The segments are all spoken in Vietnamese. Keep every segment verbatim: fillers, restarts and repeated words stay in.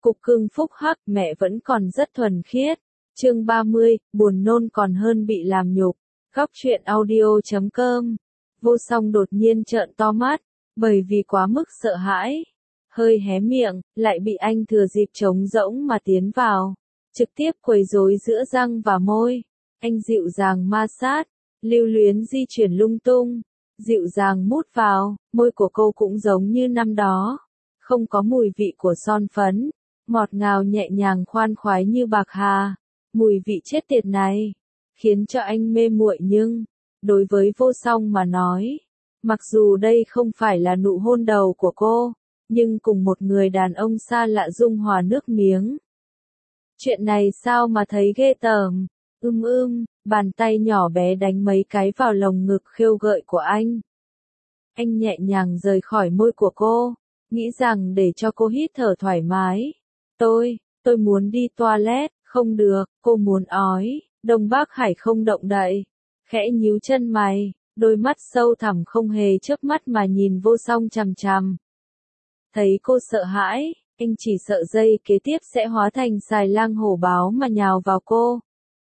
Cục cưng phúc hắc, mẹ vẫn còn rất thuần khiết. Chương ba mươi, buồn nôn còn hơn bị làm nhục. Góc truyện audio chấm com. Vô Song đột nhiên trợn to mắt, bởi vì quá mức sợ hãi. Hơi hé miệng, lại bị anh thừa dịp trống rỗng mà tiến vào. Trực tiếp quấy rối giữa răng và môi. Anh dịu dàng ma sát, lưu luyến di chuyển lung tung. Dịu dàng mút vào, môi của cô cũng giống như năm đó. Không có mùi vị của son phấn. Ngọt ngào nhẹ nhàng khoan khoái như bạc hà. Mùi vị chết tiệt này khiến cho anh mê muội, nhưng đối với Vô Song mà nói, mặc dù đây không phải là nụ hôn đầu của cô, nhưng cùng một người đàn ông xa lạ dung hòa nước miếng. Chuyện này sao mà thấy ghê tởm. Ưm ưm, bàn tay nhỏ bé đánh mấy cái vào lồng ngực khêu gợi của anh. Anh nhẹ nhàng rời khỏi môi của cô, nghĩ rằng để cho cô hít thở thoải mái. Tôi, tôi muốn đi toilet. Không được, cô muốn ói. Đông Bắc Hải không động đậy, khẽ nhíu chân mày, đôi mắt sâu thẳm không hề chớp mắt mà nhìn Vô Song chằm chằm. Thấy cô sợ hãi, anh chỉ sợ giây kế tiếp sẽ hóa thành xài lang hổ báo mà nhào vào cô.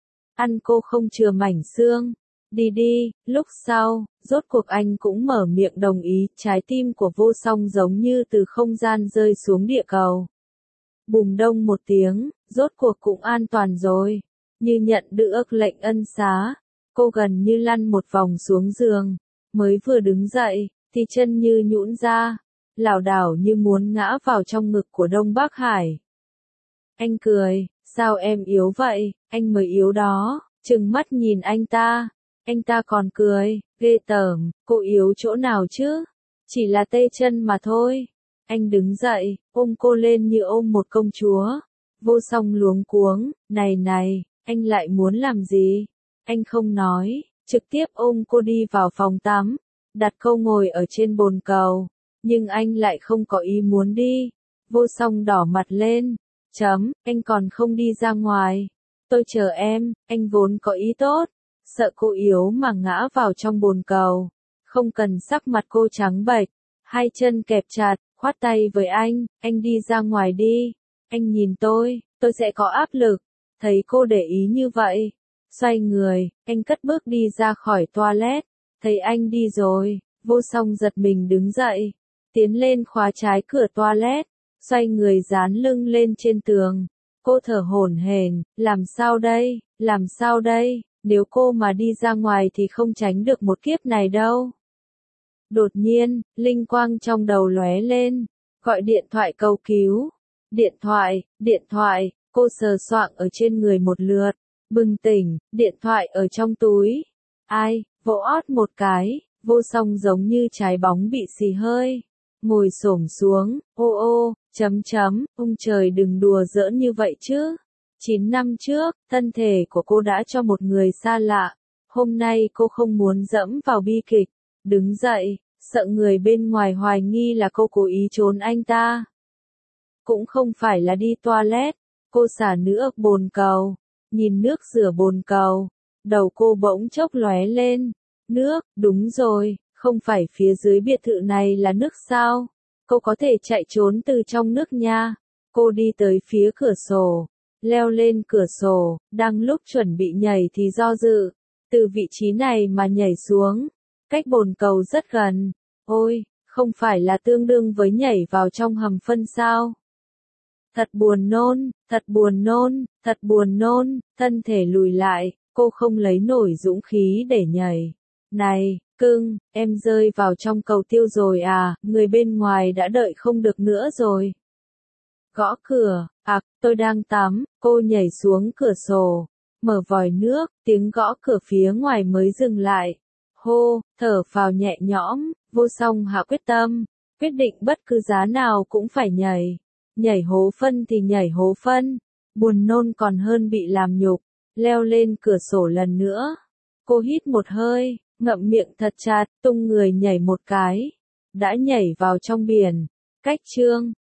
Ăn cô không chừa mảnh xương. Đi đi. Lúc sau, rốt cuộc anh cũng mở miệng đồng ý. Trái tim của Vô Song giống như từ không gian rơi xuống địa cầu. Bùm đông một tiếng, rốt cuộc cũng an toàn rồi. Như nhận được lệnh ân xá, cô gần như lăn một vòng xuống giường, mới vừa đứng dậy, thì chân như nhũn ra, lảo đảo như muốn ngã vào trong ngực của Đông Bắc Hải. Anh cười, sao em yếu vậy, anh mới yếu đó, trừng mắt nhìn anh ta, anh ta còn cười, ghê tởm, cô yếu chỗ nào chứ, chỉ là tê chân mà thôi. Anh đứng dậy, ôm cô lên như ôm một công chúa. Vô Song luống cuống, này này, anh lại muốn làm gì? Anh không nói, trực tiếp ôm cô đi vào phòng tắm, đặt cô ngồi ở trên bồn cầu. Nhưng anh lại không có ý muốn đi. Vô Song đỏ mặt lên, chấm, anh còn không đi ra ngoài. Tôi chờ em, anh vốn có ý tốt, sợ cô yếu mà ngã vào trong bồn cầu. Không cần sắc mặt cô trắng bệch, hai chân kẹp chặt. Khoát tay với anh, anh đi ra ngoài đi. Anh nhìn tôi, tôi sẽ có áp lực. Thấy cô để ý như vậy, xoay người, anh cất bước đi ra khỏi toilet. Thấy anh đi rồi, Vô Song giật mình đứng dậy, tiến lên khóa trái cửa toilet, xoay người dán lưng lên trên tường. Cô thở hổn hển, làm sao đây, làm sao đây, nếu cô mà đi ra ngoài thì không tránh được một kiếp này đâu. Đột nhiên, linh quang trong đầu lóe lên, gọi điện thoại cầu cứu. Điện thoại, điện thoại, cô sờ soạng ở trên người một lượt, bừng tỉnh, điện thoại ở trong túi. Ai, vỗ ót một cái, Vô Song giống như trái bóng bị xì hơi. Ngồi xổm xuống, ô ô, chấm chấm, ông trời đừng đùa giỡn như vậy chứ. Chín năm trước, thân thể của cô đã cho một người xa lạ. Hôm nay cô không muốn dẫm vào bi kịch. Đứng dậy, sợ người bên ngoài hoài nghi là cô cố ý trốn anh ta. Cũng không phải là đi toilet, cô xả nước bồn cầu, nhìn nước rửa bồn cầu, đầu cô bỗng chốc lóe lên. Nước, đúng rồi, không phải phía dưới biệt thự này là nước sao? Cô có thể chạy trốn từ trong nước nha. Cô đi tới phía cửa sổ, leo lên cửa sổ, đang lúc chuẩn bị nhảy thì do dự, từ vị trí này mà nhảy xuống. Cách bồn cầu rất gần. Ôi, không phải là tương đương với nhảy vào trong hầm phân sao? Thật buồn nôn, thật buồn nôn, thật buồn nôn, thân thể lùi lại, cô không lấy nổi dũng khí để nhảy. Này, cưng, em rơi vào trong cầu tiêu rồi à, người bên ngoài đã đợi không được nữa rồi. Gõ cửa, ặc, tôi đang tắm, cô nhảy xuống cửa sổ, mở vòi nước, tiếng gõ cửa phía ngoài mới dừng lại. Hô, thở phào nhẹ nhõm, Vô Song hạ quyết tâm, quyết định bất cứ giá nào cũng phải nhảy. Nhảy hố phân thì nhảy hố phân, buồn nôn còn hơn bị làm nhục. Leo lên cửa sổ lần nữa. Cô hít một hơi, ngậm miệng thật chặt, tung người nhảy một cái. Đã nhảy vào trong biển. Cách chương